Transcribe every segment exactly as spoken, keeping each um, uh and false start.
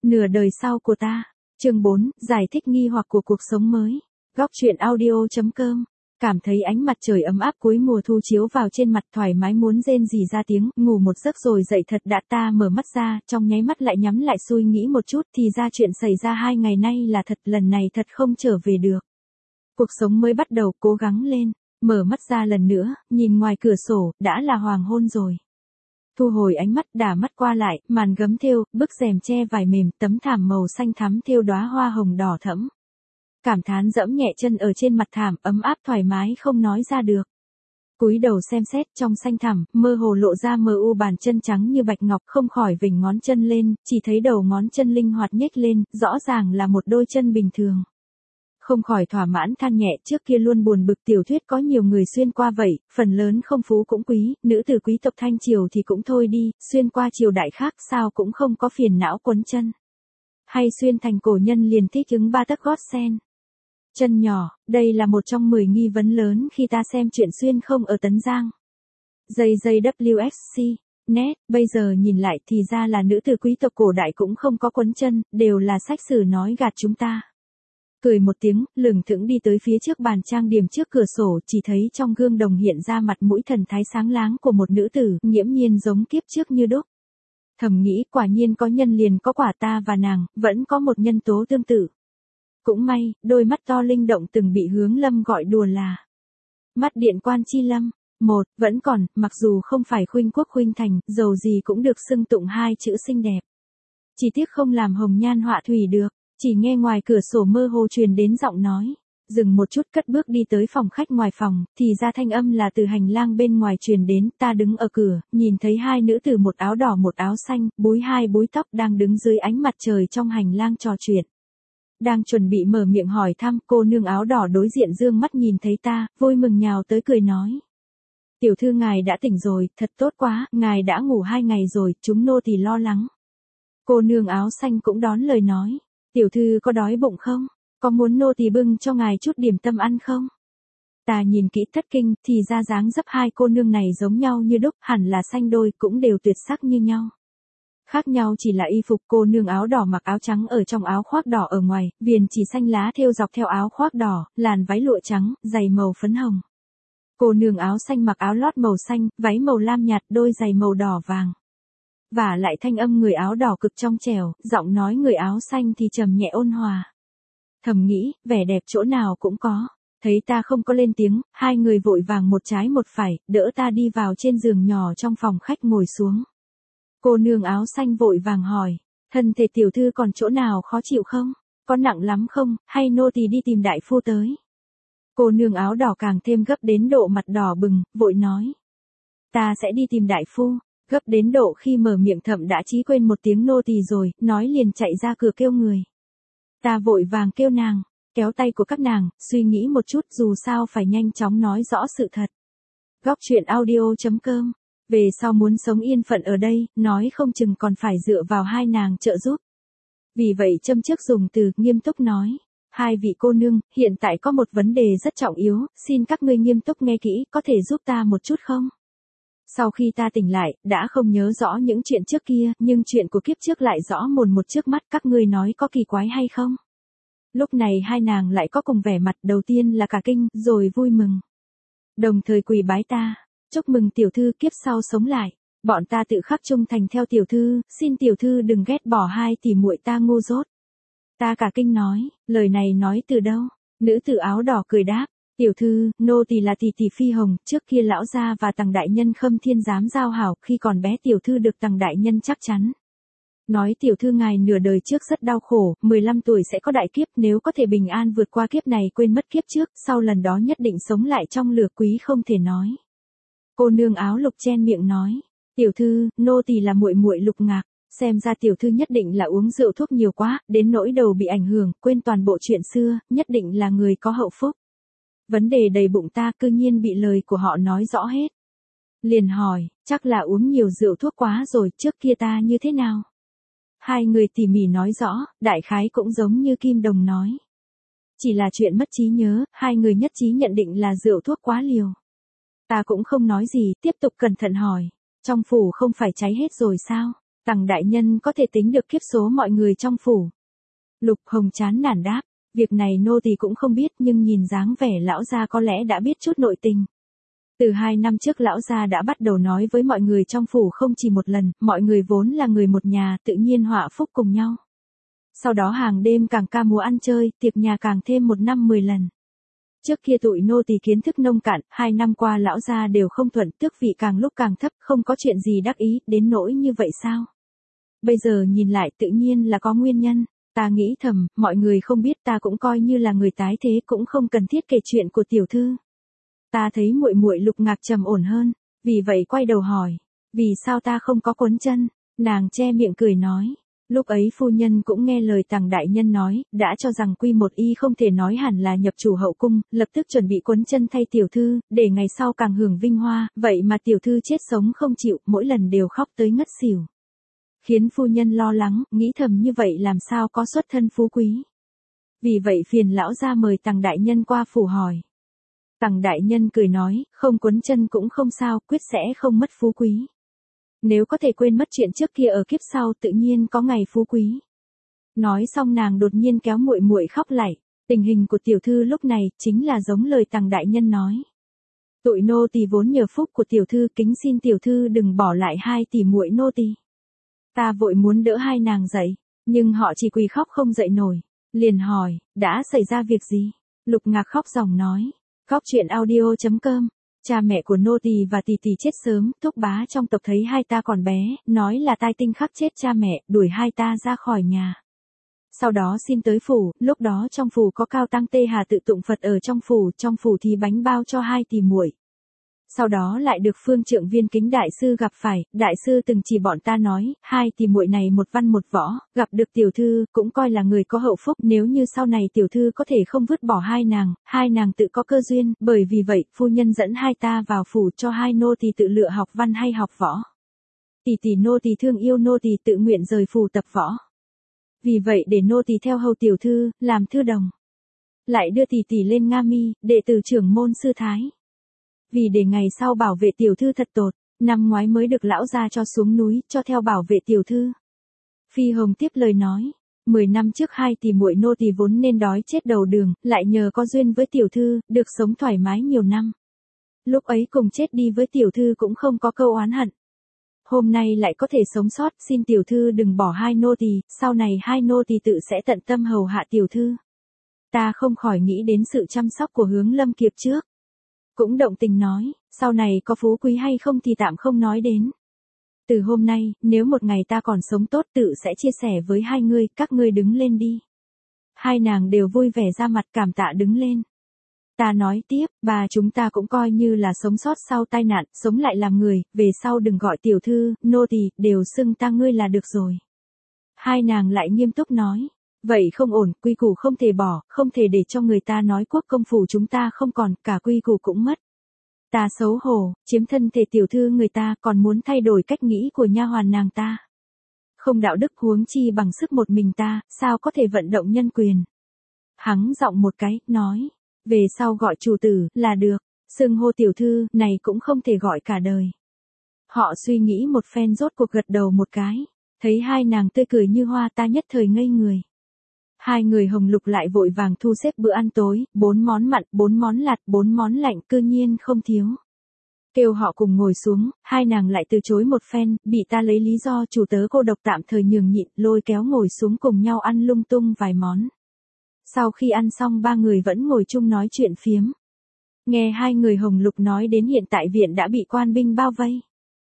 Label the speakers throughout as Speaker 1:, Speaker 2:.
Speaker 1: Nửa đời sau của ta. Chương bốn, giải thích nghi hoặc của cuộc sống mới. Góc truyện audio.com. Cảm thấy ánh mặt trời ấm áp cuối mùa thu chiếu vào trên mặt, thoải mái muốn rên rỉ ra tiếng, ngủ một giấc rồi dậy thật đã. Ta mở mắt ra, trong nháy mắt lại nhắm lại, suy nghĩ một chút thì ra chuyện xảy ra hai ngày nay là thật, lần này thật không trở về được. Cuộc sống mới bắt đầu, cố gắng lên. Mở mắt ra lần nữa, nhìn ngoài cửa sổ, đã là hoàng hôn rồi. Thu hồi ánh mắt, đảo mắt qua lại, màn gấm thêu, bức rèm che vải mềm, tấm thảm màu xanh thắm thêu đóa hoa hồng đỏ thẫm. Cảm thán dẫm nhẹ chân ở trên mặt thảm, ấm áp thoải mái không nói ra được. Cúi đầu xem xét, trong xanh thẳm, mơ hồ lộ ra mờ u bàn chân trắng như bạch ngọc, không khỏi vểnh ngón chân lên, chỉ thấy đầu ngón chân linh hoạt nhếch lên, rõ ràng là một đôi chân bình thường. Không khỏi thỏa mãn than nhẹ, trước kia luôn buồn bực tiểu thuyết có nhiều người xuyên qua vậy, phần lớn không phú cũng quý, nữ tử quý tộc Thanh Triều thì cũng thôi đi, xuyên qua triều đại khác sao cũng không có phiền não quấn chân. Hay xuyên thành cổ nhân liền thích ứng ba tấc gót sen. Chân nhỏ, đây là một trong mười nghi vấn lớn khi ta xem chuyện xuyên không ở Tấn Giang. J J W S C, net, bây giờ nhìn lại thì ra là nữ tử quý tộc cổ đại cũng không có quấn chân, đều là sách sử nói gạt chúng ta. Cười một tiếng, lửng thững đi tới phía trước bàn trang điểm trước cửa sổ, chỉ thấy trong gương đồng hiện ra mặt mũi thần thái sáng láng của một nữ tử, nghiễm nhiên giống kiếp trước như đúc. Thầm nghĩ, quả nhiên có nhân liền có quả, ta và nàng, vẫn có một nhân tố tương tự. Cũng may, đôi mắt to linh động từng bị Hướng Lâm gọi đùa là mắt điện quan chi lâm. Một, vẫn còn, mặc dù không phải khuynh quốc khuynh thành, dầu gì cũng được xưng tụng hai chữ xinh đẹp. Chỉ tiếc không làm hồng nhan họa thủy được. Chỉ nghe ngoài cửa sổ mơ hồ truyền đến giọng nói. Dừng một chút, cất bước đi tới phòng khách ngoài phòng, thì ra thanh âm là từ hành lang bên ngoài truyền đến. Ta đứng ở cửa, nhìn thấy hai nữ tử một áo đỏ một áo xanh, búi hai búi tóc đang đứng dưới ánh mặt trời trong hành lang trò chuyện. Đang chuẩn bị mở miệng hỏi thăm, cô nương áo đỏ đối diện dương mắt nhìn thấy ta, vui mừng nhào tới cười nói. Tiểu thư ngài đã tỉnh rồi, thật tốt quá, ngài đã ngủ hai ngày rồi, chúng nô tỳ lo lắng. Cô nương áo xanh cũng đón lời nói. Tiểu thư có đói bụng không? Có muốn nô tỳ bưng cho ngài chút điểm tâm ăn không? Ta nhìn kỹ thất kinh, thì ra dáng dấp hai cô nương này giống nhau như đúc, hẳn là sanh đôi, cũng đều tuyệt sắc như nhau. Khác nhau chỉ là y phục, cô nương áo đỏ mặc áo trắng ở trong áo khoác đỏ ở ngoài, viền chỉ xanh lá thêu dọc theo áo khoác đỏ, làn váy lụa trắng, giày màu phấn hồng. Cô nương áo xanh mặc áo lót màu xanh, váy màu lam nhạt, đôi giày màu đỏ vàng. Và lại thanh âm người áo đỏ cực trong trẻo, giọng nói người áo xanh thì trầm nhẹ ôn hòa. Thầm nghĩ, vẻ đẹp chỗ nào cũng có. Thấy ta không có lên tiếng, hai người vội vàng một trái một phải, đỡ ta đi vào trên giường nhỏ trong phòng khách ngồi xuống. Cô nương áo xanh vội vàng hỏi, thân thể tiểu thư còn chỗ nào khó chịu không? Có nặng lắm không, hay nô tỳ đi tìm đại phu tới? Cô nương áo đỏ càng thêm gấp đến độ mặt đỏ bừng, vội nói. Ta sẽ đi tìm đại phu. Gấp đến độ khi mở miệng thậm đã chí quên một tiếng nô tỳ rồi, nói liền chạy ra cửa kêu người. Ta vội vàng kêu nàng, kéo tay của các nàng, suy nghĩ một chút, dù sao phải nhanh chóng nói rõ sự thật. Góc truyện audio.com. Về sau muốn sống yên phận ở đây, nói không chừng còn phải dựa vào hai nàng trợ giúp. Vì vậy châm trước dùng từ, nghiêm túc nói. Hai vị cô nương, hiện tại có một vấn đề rất trọng yếu, xin các ngươi nghiêm túc nghe kỹ, có thể giúp ta một chút không? Sau khi ta tỉnh lại, đã không nhớ rõ những chuyện trước kia, nhưng chuyện của kiếp trước lại rõ mồn một trước mắt, các ngươi nói có kỳ quái hay không? Lúc này hai nàng lại có cùng vẻ mặt, đầu tiên là cả kinh, rồi vui mừng. Đồng thời quỳ bái ta, chúc mừng tiểu thư kiếp sau sống lại, bọn ta tự khắc trung thành theo tiểu thư, xin tiểu thư đừng ghét bỏ hai tỷ muội ta ngu dốt. Ta cả kinh nói, lời này nói từ đâu? Nữ tử áo đỏ cười đáp. Tiểu thư, nô tỳ là tỷ tỷ Phi Hồng, trước kia lão gia và Tằng đại nhân Khâm Thiên giám giao hảo, khi còn bé tiểu thư được Tằng đại nhân chắc chắn. Nói tiểu thư ngài nửa đời trước rất đau khổ, mười lăm tuổi sẽ có đại kiếp, nếu có thể bình an vượt qua kiếp này quên mất kiếp trước, sau lần đó nhất định sống lại trong lửa quý không thể nói. Cô nương áo lục chen miệng nói, tiểu thư, nô tỳ là muội muội Lục Ngạc, xem ra tiểu thư nhất định là uống rượu thuốc nhiều quá, đến nỗi đầu bị ảnh hưởng, quên toàn bộ chuyện xưa, nhất định là người có hậu phúc. Vấn đề đầy bụng ta cư nhiên bị lời của họ nói rõ hết. Liền hỏi, chắc là uống nhiều rượu thuốc quá rồi, trước kia ta như thế nào? Hai người tỉ mỉ nói rõ, đại khái cũng giống như Kim Đồng nói. Chỉ là chuyện mất trí nhớ, hai người nhất trí nhận định là rượu thuốc quá liều. Ta cũng không nói gì, tiếp tục cẩn thận hỏi, trong phủ không phải cháy hết rồi sao? Tằng đại nhân có thể tính được kiếp số mọi người trong phủ. Lục Hồng chán nản đáp, việc này nô tỳ cũng không biết nhưng nhìn dáng vẻ lão gia có lẽ đã biết chút nội tình. Từ hai năm trước lão gia đã bắt đầu nói với mọi người trong phủ không chỉ một lần, mọi người vốn là người một nhà tự nhiên họa phúc cùng nhau. Sau đó hàng đêm càng ca múa ăn chơi, tiệc nhà càng thêm một năm mười lần. Trước kia tụi nô tỳ kiến thức nông cạn, hai năm qua lão gia đều không thuận, tước vị càng lúc càng thấp, không có chuyện gì đắc ý, đến nỗi như vậy sao? Bây giờ nhìn lại tự nhiên là có nguyên nhân, ta nghĩ thầm, mọi người không biết ta cũng coi như là người tái thế cũng không cần thiết kể chuyện của tiểu thư. Ta thấy muội muội Lục Ngạc trầm ổn hơn, vì vậy quay đầu hỏi, vì sao ta không có quấn chân? Nàng che miệng cười nói. Lúc ấy phu nhân cũng nghe lời Tằng đại nhân nói, đã cho rằng quy một y không thể nói hẳn là nhập chủ hậu cung, lập tức chuẩn bị quấn chân thay tiểu thư, để ngày sau càng hưởng vinh hoa, vậy mà tiểu thư chết sống không chịu, mỗi lần đều khóc tới ngất xỉu. Khiến phu nhân lo lắng, nghĩ thầm như vậy làm sao có xuất thân phú quý. Vì vậy phiền lão ra mời Tằng đại nhân qua phủ hỏi. Tằng đại nhân cười nói, không quấn chân cũng không sao, quyết sẽ không mất phú quý. Nếu có thể quên mất chuyện trước kia ở kiếp sau tự nhiên có ngày phú quý. Nói xong nàng đột nhiên kéo muội muội khóc lạy, tình hình của tiểu thư lúc này chính là giống lời Tằng đại nhân nói. Tụi nô tỳ vốn nhờ phúc của tiểu thư, kính xin tiểu thư đừng bỏ lại hai tỷ muội nô tỳ. Ta vội muốn đỡ hai nàng dậy, nhưng họ chỉ quỳ khóc không dậy nổi, liền hỏi, đã xảy ra việc gì? Lục Ngạc khóc ròng nói, Góc truyện audio chấm com. Cha mẹ của nô tỳ và tỷ tỷ chết sớm, thúc bá trong tộc thấy hai ta còn bé, nói là tai tinh khắc chết cha mẹ, đuổi hai ta ra khỏi nhà. Sau đó xin tới phủ, lúc đó trong phủ có Cao Tăng Tê Hà tự tụng Phật ở trong phủ, trong phủ thì bánh bao cho hai tỷ muội. Sau đó lại được Phương Trượng Viên Kính đại sư gặp phải, đại sư từng chỉ bọn ta nói, hai tỷ muội này một văn một võ, gặp được tiểu thư, cũng coi là người có hậu phúc, nếu như sau này tiểu thư có thể không vứt bỏ hai nàng, hai nàng tự có cơ duyên, bởi vì vậy, phu nhân dẫn hai ta vào phủ cho hai nô tỳ tự lựa học văn hay học võ. Tỷ tỷ nô tỳ thương yêu nô tỳ tự nguyện rời phủ tập võ. Vì vậy để nô tỳ theo hầu tiểu thư, làm thư đồng. Lại đưa tỷ tỷ lên Nga Mi, đệ tử trưởng môn sư thái. Vì để ngày sau bảo vệ tiểu thư thật tốt, năm ngoái mới được lão gia cho xuống núi, cho theo bảo vệ tiểu thư. Phi Hồng tiếp lời nói, mười năm trước hai tỷ muội nô tỳ vốn nên đói chết đầu đường, lại nhờ có duyên với tiểu thư, được sống thoải mái nhiều năm. Lúc ấy cùng chết đi với tiểu thư cũng không có câu oán hận. Hôm nay lại có thể sống sót, xin tiểu thư đừng bỏ hai nô tỳ, sau này hai nô tỳ tự sẽ tận tâm hầu hạ tiểu thư. Ta không khỏi nghĩ đến sự chăm sóc của Hướng Lâm Kiệp trước. Cũng động tình nói, sau này có phú quý hay không thì tạm không nói đến. Từ hôm nay, nếu một ngày ta còn sống tốt tự sẽ chia sẻ với hai ngươi, các ngươi đứng lên đi. Hai nàng đều vui vẻ ra mặt cảm tạ đứng lên. Ta nói tiếp, bà chúng ta cũng coi như là sống sót sau tai nạn, sống lại làm người, về sau đừng gọi tiểu thư, nô tỳ, đều xưng ta ngươi là được rồi. Hai nàng lại nghiêm túc nói, vậy không ổn, quy củ không thể bỏ, không thể để cho người ta nói quốc công phủ chúng ta không còn, cả quy củ cũng mất. Ta xấu hổ, chiếm thân thể tiểu thư người ta còn muốn thay đổi cách nghĩ của nha hoàn nàng ta. Không đạo đức huống chi bằng sức một mình ta, sao có thể vận động nhân quyền. Hắng giọng một cái, nói, về sau gọi chủ tử, là được, xưng hô tiểu thư, này cũng không thể gọi cả đời. Họ suy nghĩ một phen rốt cuộc gật đầu một cái, thấy hai nàng tươi cười như hoa ta nhất thời ngây người. Hai người Hồng Lục lại vội vàng thu xếp bữa ăn tối, bốn món mặn, bốn món lạt, bốn món lạnh, cư nhiên không thiếu. Kêu họ cùng ngồi xuống, hai nàng lại từ chối một phen, bị ta lấy lý do chủ tớ cô độc tạm thời nhường nhịn, lôi kéo ngồi xuống cùng nhau ăn lung tung vài món. Sau khi ăn xong ba người vẫn ngồi chung nói chuyện phiếm. Nghe hai người Hồng Lục nói đến hiện tại viện đã bị quan binh bao vây.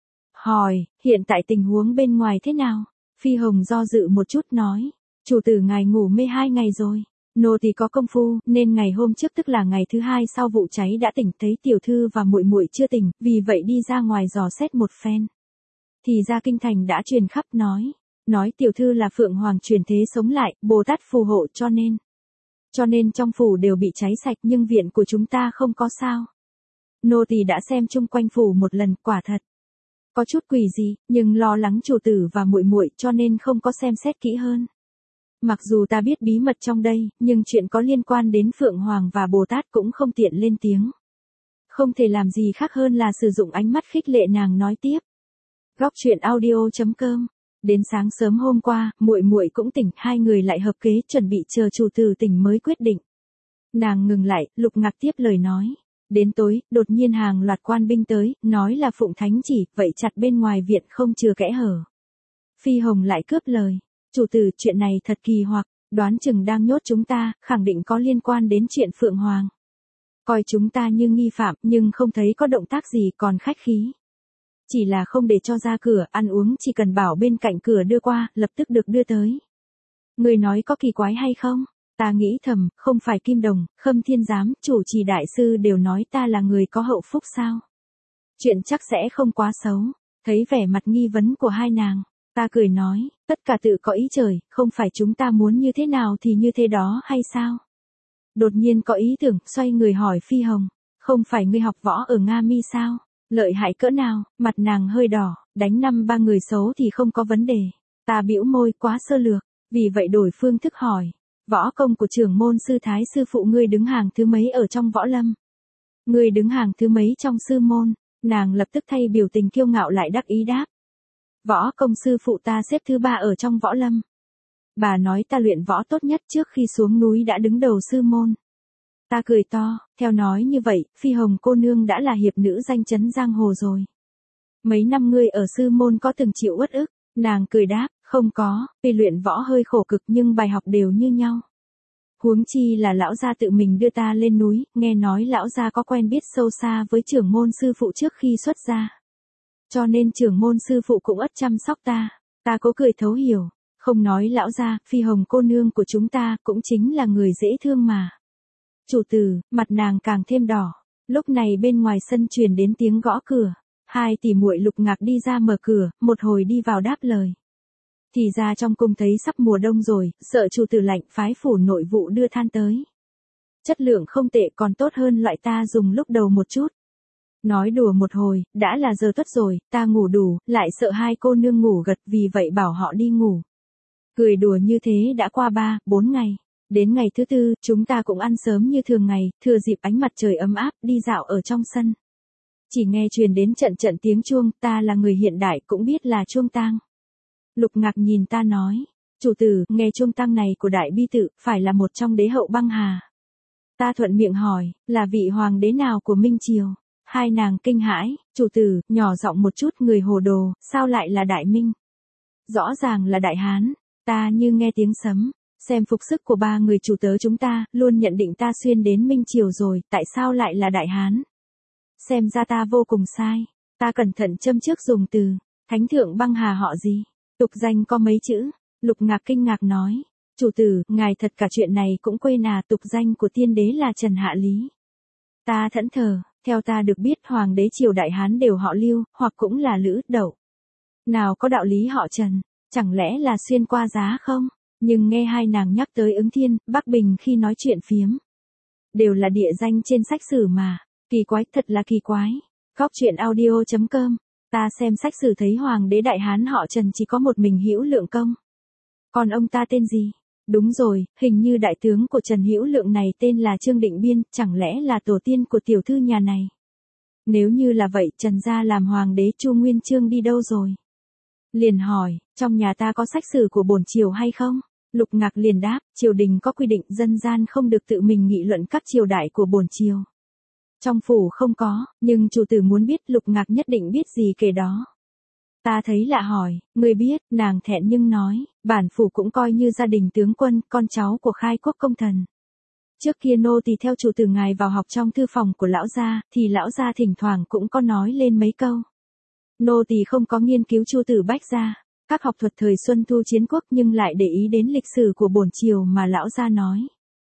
Speaker 1: Hỏi, hiện tại tình huống bên ngoài thế nào? Phi Hồng do dự một chút nói. Chủ tử ngài ngủ mê hai ngày rồi. Nô tỳ có công phu, nên ngày hôm trước tức là ngày thứ hai sau vụ cháy đã tỉnh, thấy tiểu thư và muội muội chưa tỉnh, vì vậy đi ra ngoài dò xét một phen. Thì ra kinh thành đã truyền khắp nói. Nói tiểu thư là Phượng Hoàng truyền thế sống lại, Bồ Tát phù hộ cho nên. Cho nên trong phủ đều bị cháy sạch nhưng viện của chúng ta không có sao. Nô tỳ đã xem chung quanh phủ một lần, quả thật. Có chút quỷ gì, nhưng lo lắng chủ tử và muội muội cho nên không có xem xét kỹ hơn. Mặc dù ta biết bí mật trong đây, nhưng chuyện có liên quan đến Phượng Hoàng và Bồ Tát cũng không tiện lên tiếng. Không thể làm gì khác hơn là sử dụng ánh mắt khích lệ nàng nói tiếp. Góc truyện audio chấm com Đến sáng sớm hôm qua, muội muội cũng tỉnh, hai người lại hợp kế chuẩn bị chờ chủ tử tỉnh mới quyết định. Nàng ngừng lại, Lục Ngạc tiếp lời nói. Đến tối, đột nhiên hàng loạt quan binh tới, nói là phụng thánh chỉ, vậy chặt bên ngoài viện không chừa kẽ hở. Phi Hồng lại cướp lời. Chủ tử, chuyện này thật kỳ hoặc, đoán chừng đang nhốt chúng ta, khẳng định có liên quan đến chuyện Phượng Hoàng. Coi chúng ta như nghi phạm, nhưng không thấy có động tác gì còn khách khí. Chỉ là không để cho ra cửa, ăn uống chỉ cần bảo bên cạnh cửa đưa qua, lập tức được đưa tới. Người nói có kỳ quái hay không? Ta nghĩ thầm, không phải Kim Đồng, Khâm Thiên Giám, chủ trì đại sư đều nói ta là người có hậu phúc sao? Chuyện chắc sẽ không quá xấu. Thấy vẻ mặt nghi vấn của hai nàng, ta cười nói, tất cả tự có ý trời, không phải chúng ta muốn như thế nào thì như thế đó hay sao? Đột nhiên có ý tưởng, xoay người hỏi Phi Hồng, không phải ngươi học võ ở Nga Mi sao? Lợi hại cỡ nào? Mặt nàng hơi đỏ, đánh năm ba người xấu thì không có vấn đề. Ta bĩu môi, quá sơ lược, vì vậy đổi phương thức hỏi. Võ công của trưởng môn sư thái sư phụ ngươi đứng hàng thứ mấy ở trong võ lâm? Ngươi đứng hàng thứ mấy trong sư môn? Nàng lập tức thay biểu tình kiêu ngạo lại đắc ý đáp. Võ công sư phụ ta xếp thứ ba ở trong võ lâm. Bà nói ta luyện võ tốt nhất trước khi xuống núi đã đứng đầu sư môn. Ta cười to, theo nói như vậy, Phi Hồng cô nương đã là hiệp nữ danh chấn giang hồ rồi. Mấy năm ngươi ở sư môn có từng chịu uất ức? Nàng cười đáp, không có, vì luyện võ hơi khổ cực nhưng bài học đều như nhau. Huống chi là lão gia tự mình đưa ta lên núi, nghe nói lão gia có quen biết sâu xa với trưởng môn sư phụ trước khi xuất gia. Cho nên trưởng môn sư phụ cũng ất chăm sóc ta, ta cố cười thấu hiểu, không nói lão gia, Phi Hồng cô nương của chúng ta cũng chính là người dễ thương mà. Chủ tử, mặt nàng càng thêm đỏ, lúc này bên ngoài sân truyền đến tiếng gõ cửa. Hai tỷ muội Lục Ngạc đi ra mở cửa, một hồi đi vào đáp lời. Thì ra trong cung thấy sắp mùa đông rồi, sợ chủ tử lạnh phái phủ nội vụ đưa than tới. Chất lượng không tệ còn tốt hơn loại ta dùng lúc đầu một chút. Nói đùa một hồi, đã là giờ tuất rồi, ta ngủ đủ, lại sợ hai cô nương ngủ gật vì vậy bảo họ đi ngủ. Cười đùa như thế đã qua ba, bốn ngày. Đến ngày thứ tư, chúng ta cũng ăn sớm như thường ngày, thừa dịp ánh mặt trời ấm áp, đi dạo ở trong sân. Chỉ nghe truyền đến trận trận tiếng chuông, ta là người hiện đại cũng biết là chuông tang. Lục Ngạc nhìn ta nói, chủ tử, nghe chuông tang này của đại bi tự, phải là một trong đế hậu băng hà. Ta thuận miệng hỏi, là vị hoàng đế nào của Minh Triều? Hai nàng kinh hãi, chủ tử, nhỏ giọng một chút, người hồ đồ, sao lại là Đại Minh? Rõ ràng là Đại Hán, ta như nghe tiếng sấm. Xem phục sức của ba người chủ tớ chúng ta, luôn nhận định ta xuyên đến Minh Triều rồi, tại sao lại là Đại Hán? Xem ra ta vô cùng sai, ta cẩn thận châm trước dùng từ, thánh thượng băng hà họ gì? Tục danh có mấy chữ? Lục Ngạc kinh ngạc nói, chủ tử, ngài thật cả chuyện này cũng quên à, tục danh của tiên đế là Trần Hạ Lý. Ta thẫn thờ, theo ta được biết hoàng đế triều Đại Hán đều họ Lưu, hoặc cũng là Lữ, Đậu. Nào có đạo lý họ Trần, chẳng lẽ là xuyên qua giá không? Nhưng nghe hai nàng nhắc tới Ứng Thiên, Bắc Bình khi nói chuyện phiếm. Đều là địa danh trên sách sử mà, kỳ quái, thật là kỳ quái. Góc truyện audio chấm com, ta xem sách sử thấy hoàng đế Đại Hán họ Trần chỉ có một mình Hữu Lượng Công. Còn ông ta tên gì? Đúng rồi, hình như đại tướng của Trần Hữu Lượng này tên là Trương Định Biên, chẳng lẽ là tổ tiên của tiểu thư nhà này? Nếu như là vậy, Trần gia làm hoàng đế Chu Nguyên Chương đi đâu rồi? Liền hỏi, trong nhà ta có sách sử của bổn triều hay không? Lục Ngạc liền đáp, triều đình có quy định dân gian không được tự mình nghị luận các triều đại của bổn triều. Trong phủ không có, nhưng chủ tử muốn biết, Lục Ngạc nhất định biết gì kể đó. Ta thấy lạ hỏi, người biết, nàng thẹn nhưng nói, bản phủ cũng coi như gia đình tướng quân, con cháu của khai quốc công thần. Trước kia nô tỳ theo chủ tử ngài vào học trong thư phòng của lão gia, thì lão gia thỉnh thoảng cũng có nói lên mấy câu. Nô tỳ không có nghiên cứu Chu Tử Bách gia, các học thuật thời Xuân Thu chiến quốc nhưng lại để ý đến lịch sử của bổn triều mà lão gia nói.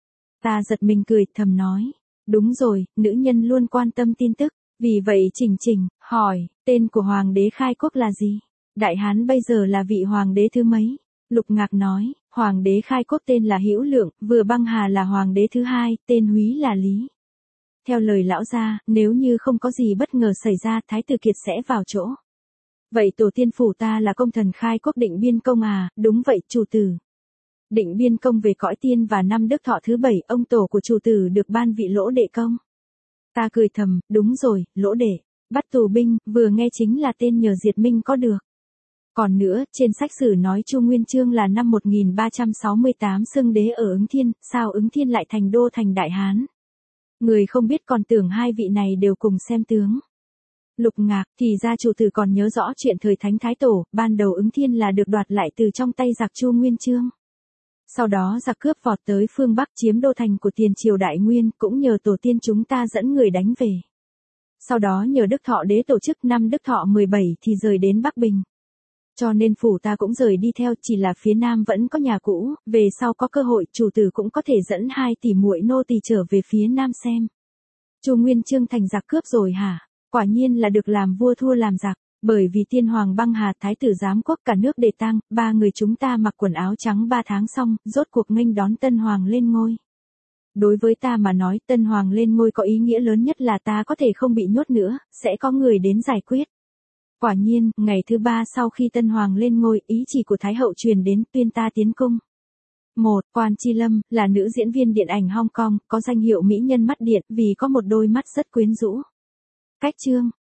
Speaker 1: Ta giật mình cười, thầm nói, đúng rồi, nữ nhân luôn quan tâm tin tức, vì vậy chỉnh chỉnh, hỏi, tên của hoàng đế khai quốc là gì? Đại Hán bây giờ là vị hoàng đế thứ mấy? Lục Ngạc nói, hoàng đế khai quốc tên là Hữu Lượng, vừa băng hà là hoàng đế thứ hai, tên húy là Lý. Theo lời lão gia, nếu như không có gì bất ngờ xảy ra, Thái tử Kiệt sẽ vào chỗ. Vậy tổ tiên phủ ta là công thần khai quốc Định Biên Công à? Đúng vậy, chủ tử. Định Biên Công về cõi tiên và năm Đức Thọ thứ bảy, ông tổ của chủ tử được ban vị Lỗ Đệ Công. Ta cười thầm, đúng rồi, Lỗ Đệ, bắt tù binh, vừa nghe chính là tên nhờ diệt Minh có được. Còn nữa, trên sách sử nói Chu Nguyên Chương là năm một nghìn ba trăm sáu mươi tám xưng đế ở Ứng Thiên, sao Ứng Thiên lại thành đô thành Đại Hán? Người không biết còn tưởng hai vị này đều cùng xem tướng. Lục Ngạc, thì ra chủ tử còn nhớ rõ chuyện thời Thánh Thái Tổ, ban đầu Ứng Thiên là được đoạt lại từ trong tay giặc Chu Nguyên Chương. Sau đó giặc cướp vọt tới phương Bắc chiếm đô thành của tiền triều Đại Nguyên, cũng nhờ tổ tiên chúng ta dẫn người đánh về. Sau đó nhờ Đức Thọ đế tổ chức năm Đức Thọ mười bảy thì rời đến Bắc Bình. Cho nên phủ ta cũng rời đi theo, chỉ là phía Nam vẫn có nhà cũ, về sau có cơ hội chủ tử cũng có thể dẫn hai tỷ muội nô tỳ trở về phía Nam xem. Chu Nguyên Chương thành giặc cướp rồi hả? Quả nhiên là được làm vua thua làm giặc, bởi vì tiên hoàng băng hà thái tử giám quốc cả nước đề tang, ba người chúng ta mặc quần áo trắng ba tháng xong, rốt cuộc nghênh đón tân hoàng lên ngôi. Đối với ta mà nói, tân hoàng lên ngôi có ý nghĩa lớn nhất là ta có thể không bị nhốt nữa, sẽ có người đến giải quyết. Quả nhiên, ngày thứ ba sau khi tân hoàng lên ngôi, ý chỉ của Thái hậu truyền đến, tuyên ta tiến cung. một. Quan Chi Lâm, là nữ diễn viên điện ảnh Hong Kong, có danh hiệu mỹ nhân mắt điện, vì có một đôi mắt rất quyến rũ. Cách chương